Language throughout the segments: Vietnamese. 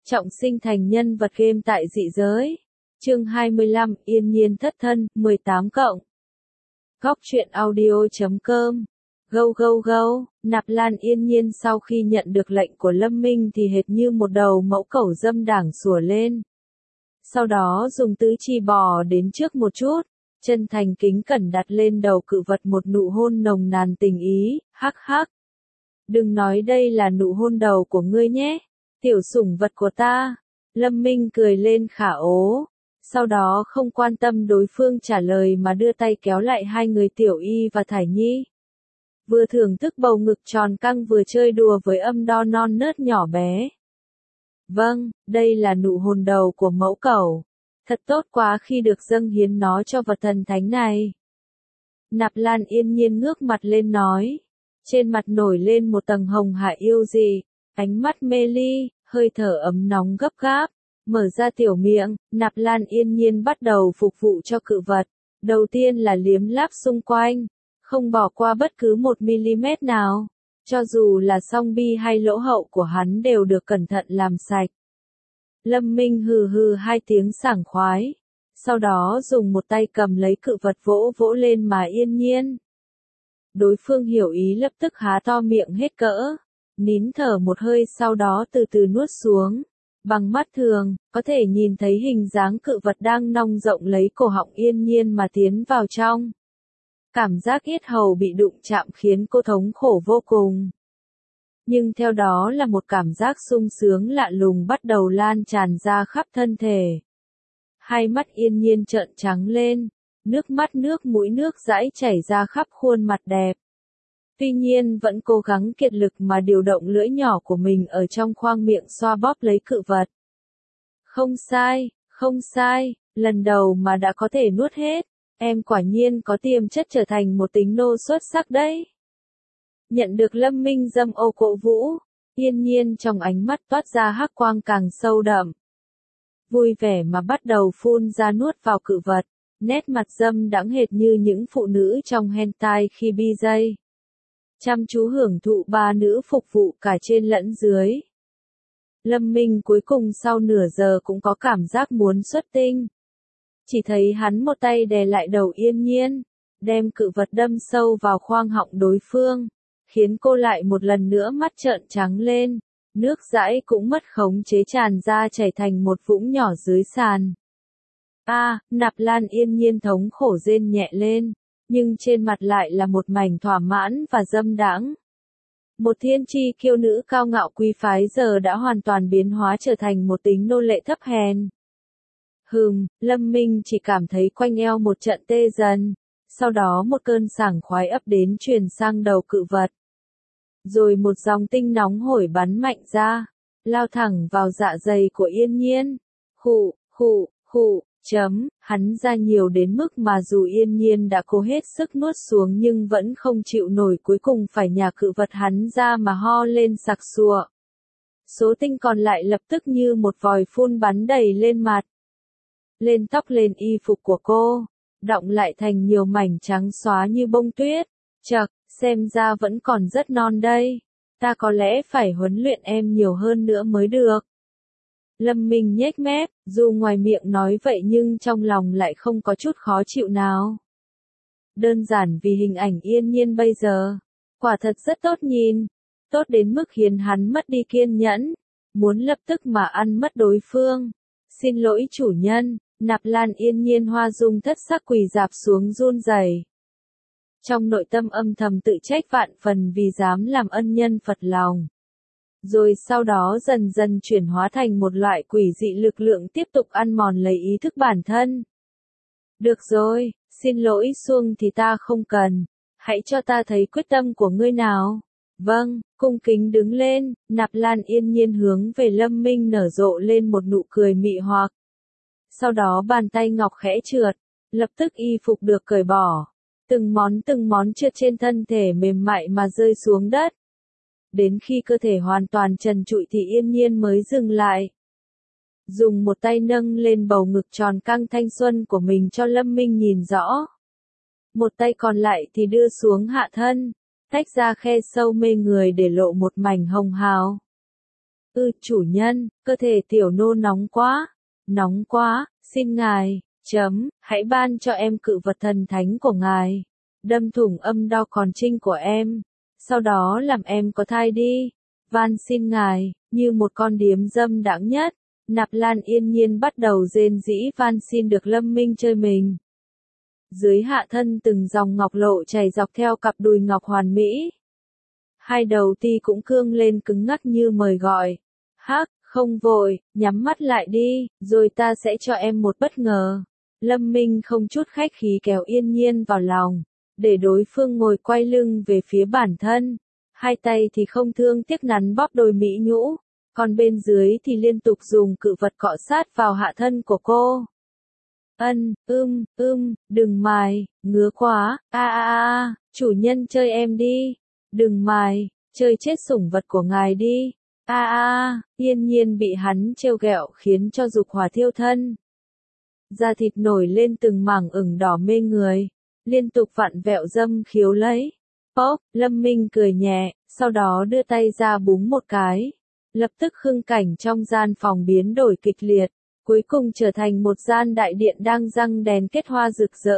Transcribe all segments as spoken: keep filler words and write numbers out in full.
Trọng sinh thành nhân vật game tại dị giới. Chương hai mươi lăm, Yên Nhiên thất thân, mười tám cộng. Góc truyện audio chấm com. Gâu gâu gâu, Nạp Lan Yên Nhiên sau khi nhận được lệnh của Lâm Minh thì hệt như một đầu mẫu cẩu dâm đảng sủa lên. Sau đó dùng tứ chi bò đến trước một chút, chân thành kính cẩn đặt lên đầu cự vật một nụ hôn nồng nàn tình ý, hắc hắc. Đừng nói đây là nụ hôn đầu của ngươi nhé, tiểu sủng vật của ta. Lâm Minh cười lên khả ố, sau đó không quan tâm đối phương trả lời mà đưa tay kéo lại hai người Tiểu Y và Thải Nhi. Vừa thưởng thức bầu ngực tròn căng vừa chơi đùa với âm đo non nớt nhỏ bé. Vâng, đây là nụ hôn đầu của mẫu cẩu. Thật tốt quá khi được dâng hiến nó cho vật thần thánh này. Nạp Lan Yên Nhiên ngước mặt lên nói. Trên mặt nổi lên một tầng hồng hạ yêu dị, ánh mắt mê ly, hơi thở ấm nóng gấp gáp. Mở ra tiểu miệng, Nạp Lan Yên Nhiên bắt đầu phục vụ cho cự vật. Đầu tiên là liếm láp xung quanh, không bỏ qua bất cứ một mi-li-mét nào. Cho dù là song bi hay lỗ hậu của hắn đều được cẩn thận làm sạch. Lâm Minh hừ hừ hai tiếng sảng khoái. Sau đó dùng một tay cầm lấy cự vật vỗ vỗ lên mà Yên Nhiên. Đối phương hiểu ý lập tức há to miệng hết cỡ. Nín thở một hơi sau đó từ từ nuốt xuống. Bằng mắt thường, có thể nhìn thấy hình dáng cự vật đang nong rộng lấy cổ họng Yên Nhiên mà tiến vào trong. Cảm giác yết hầu bị đụng chạm khiến cô thống khổ vô cùng. Nhưng theo đó là một cảm giác sung sướng lạ lùng bắt đầu lan tràn ra khắp thân thể. Hai mắt Yên Nhiên trợn trắng lên, nước mắt nước mũi nước dãi chảy ra khắp khuôn mặt đẹp. Tuy nhiên vẫn cố gắng kiệt lực mà điều động lưỡi nhỏ của mình ở trong khoang miệng xoa bóp lấy cự vật. Không sai, không sai, lần đầu mà đã có thể nuốt hết, em quả nhiên có tiềm chất trở thành một tính nô xuất sắc đấy. Nhận được Lâm Minh dâm ô cổ vũ, Yên Nhiên trong ánh mắt toát ra hắc quang càng sâu đậm. Vui vẻ mà bắt đầu phun ra nuốt vào cự vật, nét mặt dâm đãng hệt như những phụ nữ trong hentai khi bi dây. Chăm chú hưởng thụ ba nữ phục vụ cả trên lẫn dưới. Lâm Minh cuối cùng sau nửa giờ cũng có cảm giác muốn xuất tinh. Chỉ thấy hắn một tay đè lại đầu Yên Nhiên, đem cự vật đâm sâu vào khoang họng đối phương, khiến cô lại một lần nữa mắt trợn trắng lên, nước dãi cũng mất khống chế tràn ra chảy thành một vũng nhỏ dưới sàn. A, à, Nạp Lan Yên Nhiên thống khổ rên nhẹ lên, nhưng trên mặt lại là một mảnh thỏa mãn và dâm đãng. Một thiên chi kiêu nữ cao ngạo quý phái giờ đã hoàn toàn biến hóa trở thành một tính nô lệ thấp hèn. Hừm, Lâm Minh chỉ cảm thấy quanh eo một trận tê dần, sau đó một cơn sảng khoái ập đến truyền sang đầu cự vật. Rồi một dòng tinh nóng hổi bắn mạnh ra, lao thẳng vào dạ dày của Yên Nhiên. Khụ, khụ, khụ, chấm, hắn ra nhiều đến mức mà dù Yên Nhiên đã cố hết sức nuốt xuống nhưng vẫn không chịu nổi, cuối cùng phải nhả cự vật hắn ra mà ho lên sặc sụa. Số tinh còn lại lập tức như một vòi phun bắn đầy lên mặt. Lên tóc lên y phục của cô, đọng lại thành nhiều mảnh trắng xóa như bông tuyết. Chậc, xem ra vẫn còn rất non đây. Ta có lẽ phải huấn luyện em nhiều hơn nữa mới được. Lâm Minh nhếch mép, dù ngoài miệng nói vậy nhưng trong lòng lại không có chút khó chịu nào. Đơn giản vì hình ảnh Yên Nhiên bây giờ, quả thật rất tốt nhìn, tốt đến mức khiến hắn mất đi kiên nhẫn, muốn lập tức mà ăn mất đối phương. Xin lỗi chủ nhân, Nạp Lan Yên Nhiên hoa dung thất sắc quỳ dạp xuống run rẩy. Trong nội tâm âm thầm tự trách vạn phần vì dám làm ân nhân phật lòng. Rồi sau đó dần dần chuyển hóa thành một loại quỷ dị lực lượng tiếp tục ăn mòn lấy ý thức bản thân. Được rồi, xin lỗi xuông thì ta không cần, hãy cho ta thấy quyết tâm của ngươi nào. Vâng, cung kính đứng lên, Nạp Lan Yên Nhiên hướng về Lâm Minh nở rộ lên một nụ cười mị hoặc. Sau đó bàn tay ngọc khẽ trượt, lập tức y phục được cởi bỏ. Từng món từng món trượt trên thân thể mềm mại mà rơi xuống đất. Đến khi cơ thể hoàn toàn trần trụi thì Yên Nhiên mới dừng lại. Dùng một tay nâng lên bầu ngực tròn căng thanh xuân của mình cho Lâm Minh nhìn rõ. Một tay còn lại thì đưa xuống hạ thân, tách ra khe sâu mê người để lộ một mảnh hồng hào. Ư, chủ nhân, cơ thể tiểu nô nóng quá, nóng quá, xin ngài, chấm, hãy ban cho em cự vật thần thánh của ngài, đâm thủng âm đau còn trinh của em, sau đó làm em có thai đi, van xin ngài, như một con điếm dâm đãng nhất, Nạp Lan yên nhiên bắt đầu rên rĩ van xin được Lâm Minh chơi mình. Dưới hạ thân từng dòng ngọc lộ chảy dọc theo cặp đùi ngọc hoàn mỹ. Hai đầu ti cũng cương lên cứng ngắc như mời gọi. Hắc, không vội, nhắm mắt lại đi, rồi ta sẽ cho em một bất ngờ. Lâm Minh không chút khách khí kéo yên nhiên vào lòng, để đối phương ngồi quay lưng về phía bản thân. Hai tay thì không thương tiếc nắn bóp đôi mỹ nhũ, còn bên dưới thì liên tục dùng cự vật cọ sát vào hạ thân của cô. Ân, ưm, ưm, đừng mài, ngứa quá, a a a, chủ nhân chơi em đi, đừng mài, chơi chết sủng vật của ngài đi, a a, yên nhiên bị hắn trêu ghẹo khiến cho dục hỏa thiêu thân. Da thịt nổi lên từng mảng ửng đỏ mê người, liên tục vặn vẹo dâm khiếu lấy. Pop, Lâm Minh cười nhẹ, sau đó đưa tay ra búng một cái. Lập tức khung cảnh trong gian phòng biến đổi kịch liệt, cuối cùng trở thành một gian đại điện đang răng đèn kết hoa rực rỡ.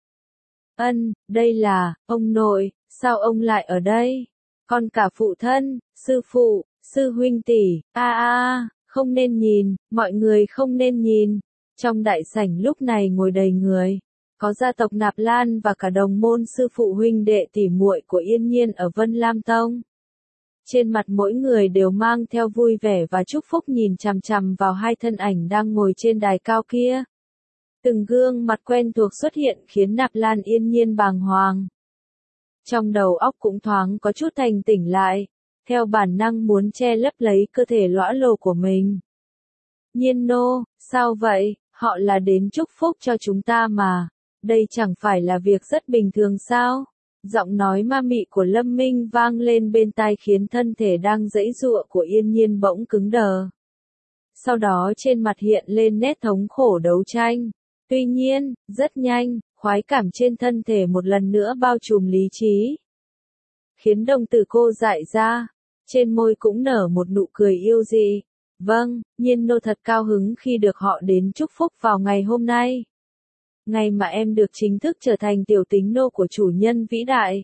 Ân, đây là, ông nội, sao ông lại ở đây? Còn cả phụ thân, sư phụ, sư huynh tỷ, a a, không nên nhìn, mọi người không nên nhìn. Trong đại sảnh lúc này ngồi đầy người, có gia tộc Nạp Lan và cả đồng môn sư phụ huynh đệ tỷ muội của Yên Nhiên ở Vân Lam Tông. Trên mặt mỗi người đều mang theo vui vẻ và chúc phúc nhìn chằm chằm vào hai thân ảnh đang ngồi trên đài cao kia. Từng gương mặt quen thuộc xuất hiện khiến Nạp Lan Yên Nhiên bàng hoàng. Trong đầu óc cũng thoáng có chút thành tỉnh lại, theo bản năng muốn che lấp lấy cơ thể lõa lồ của mình. Nhiên nô, sao vậy, họ là đến chúc phúc cho chúng ta mà, đây chẳng phải là việc rất bình thường sao? Giọng nói ma mị của Lâm Minh vang lên bên tai khiến thân thể đang giãy giụa của Yên Nhiên bỗng cứng đờ. Sau đó trên mặt hiện lên nét thống khổ đấu tranh. Tuy nhiên, rất nhanh, khoái cảm trên thân thể một lần nữa bao trùm lý trí. Khiến đồng tử cô dại ra, trên môi cũng nở một nụ cười yêu dị. Vâng, Nhiên nô thật cao hứng khi được họ đến chúc phúc vào ngày hôm nay. Ngày mà em được chính thức trở thành tiểu tính nô của chủ nhân vĩ đại.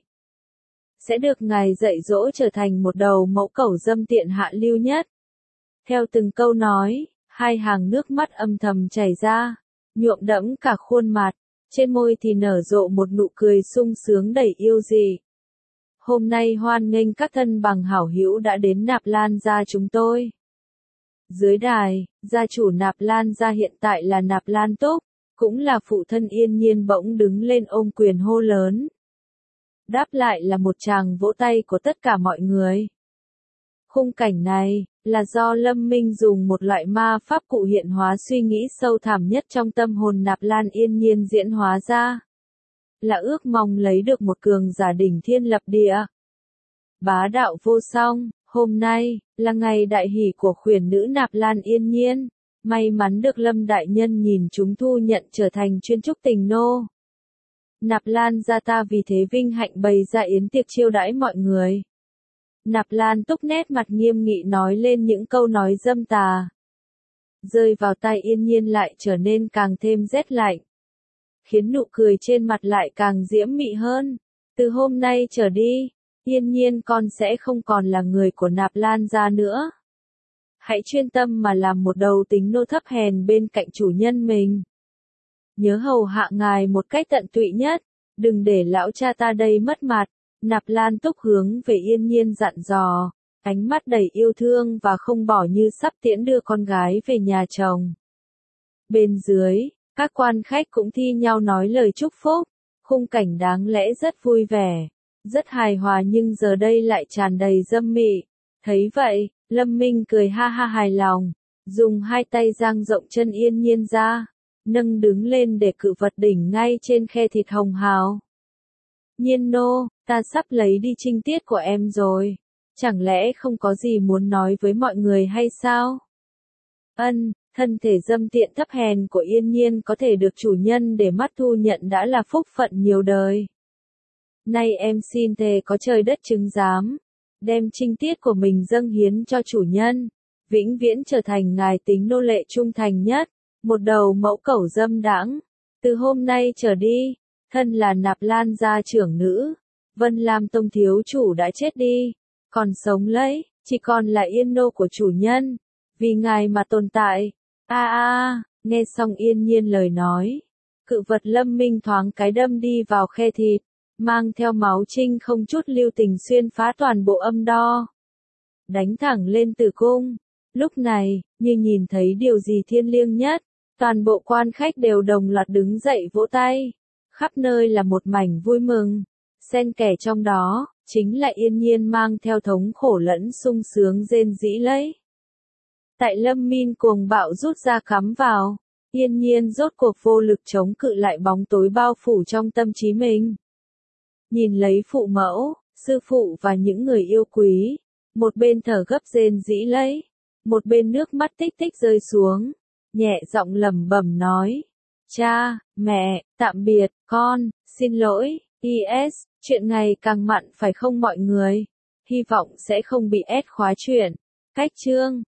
Sẽ được ngài dạy dỗ trở thành một đầu mẫu cẩu dâm tiện hạ lưu nhất. Theo từng câu nói, hai hàng nước mắt âm thầm chảy ra, nhuộm đẫm cả khuôn mặt, trên môi thì nở rộ một nụ cười sung sướng đầy yêu dị. Hôm nay hoan nghênh các thân bằng hảo hữu đã đến Nạp Lan gia chúng tôi. Dưới đài, gia chủ Nạp Lan gia hiện tại là Nạp Lan Túc, cũng là phụ thân Yên Nhiên bỗng đứng lên ôm quyền hô lớn. Đáp lại là một tràng vỗ tay của tất cả mọi người. Khung cảnh này, là do Lâm Minh dùng một loại ma pháp cụ hiện hóa suy nghĩ sâu thẳm nhất trong tâm hồn Nạp Lan Yên Nhiên diễn hóa ra. Là ước mong lấy được một cường giả đỉnh thiên lập địa. Bá đạo vô song, hôm nay, là ngày đại hỷ của khuyển nữ Nạp Lan Yên Nhiên. May mắn được Lâm Đại Nhân nhìn chúng thu nhận trở thành chuyên trúc tình nô. Nạp Lan gia ta vì thế vinh hạnh bày ra yến tiệc chiêu đãi mọi người. Nạp Lan Túc nét mặt nghiêm nghị nói lên những câu nói dâm tà. Rơi vào tai Yên Nhiên lại trở nên càng thêm rét lạnh. Khiến nụ cười trên mặt lại càng diễm mị hơn. Từ hôm nay trở đi, Yên Nhiên con sẽ không còn là người của Nạp Lan gia nữa. Hãy chuyên tâm mà làm một đầu tính nô thấp hèn bên cạnh chủ nhân mình. Nhớ hầu hạ ngài một cách tận tụy nhất, đừng để lão cha ta đây mất mặt. Nạp Lan Túc hướng về Yên Nhiên dặn dò, ánh mắt đầy yêu thương và không bỏ như sắp tiễn đưa con gái về nhà chồng. Bên dưới, các quan khách cũng thi nhau nói lời chúc phúc, khung cảnh đáng lẽ rất vui vẻ, rất hài hòa nhưng giờ đây lại tràn đầy dâm mị. Thấy vậy, Lâm Minh cười ha ha hài lòng, dùng hai tay dang rộng chân Yên Nhiên ra, nâng đứng lên để cự vật đỉnh ngay trên khe thịt hồng hào. Nhiên nô, ta sắp lấy đi trinh tiết của em rồi, chẳng lẽ không có gì muốn nói với mọi người hay sao? Ân, thân thể dâm tiện thấp hèn của Yên Nhiên có thể được chủ nhân để mắt thu nhận đã là phúc phận nhiều đời. Nay em xin thề có trời đất chứng giám, đem trinh tiết của mình dâng hiến cho chủ nhân, vĩnh viễn trở thành ngài tính nô lệ trung thành nhất, một đầu mẫu cẩu dâm đãng. Từ hôm nay trở đi, thân là Nạp Lan gia trưởng nữ, Vân Lam Tông thiếu chủ đã chết đi, còn sống lấy, chỉ còn là Yên nô của chủ nhân, vì ngài mà tồn tại. A a, nghe xong Yên Nhiên lời nói, cự vật Lâm Minh thoáng cái đâm đi vào khe thịt, mang theo máu trinh không chút lưu tình xuyên phá toàn bộ âm đo, đánh thẳng lên tử cung. Lúc này, như nhìn thấy điều gì thiêng liêng nhất, toàn bộ quan khách đều đồng loạt đứng dậy vỗ tay, khắp nơi là một mảnh vui mừng, xen kẽ trong đó, chính là Yên Nhiên mang theo thống khổ lẫn sung sướng rên rỉ lấy. Tại Lâm Min cuồng bạo rút ra cắm vào, Yên Nhiên rốt cuộc vô lực chống cự lại bóng tối bao phủ trong tâm trí mình. Nhìn lấy phụ mẫu, sư phụ và những người yêu quý, một bên thở gấp rên rỉ lấy, một bên nước mắt tích tích rơi xuống, nhẹ giọng lẩm bẩm nói: "Cha, mẹ, tạm biệt, con, xin lỗi, i ét, chuyện ngày càng mặn phải không mọi người? Hy vọng sẽ không bị ép khóa chuyện." Cách chương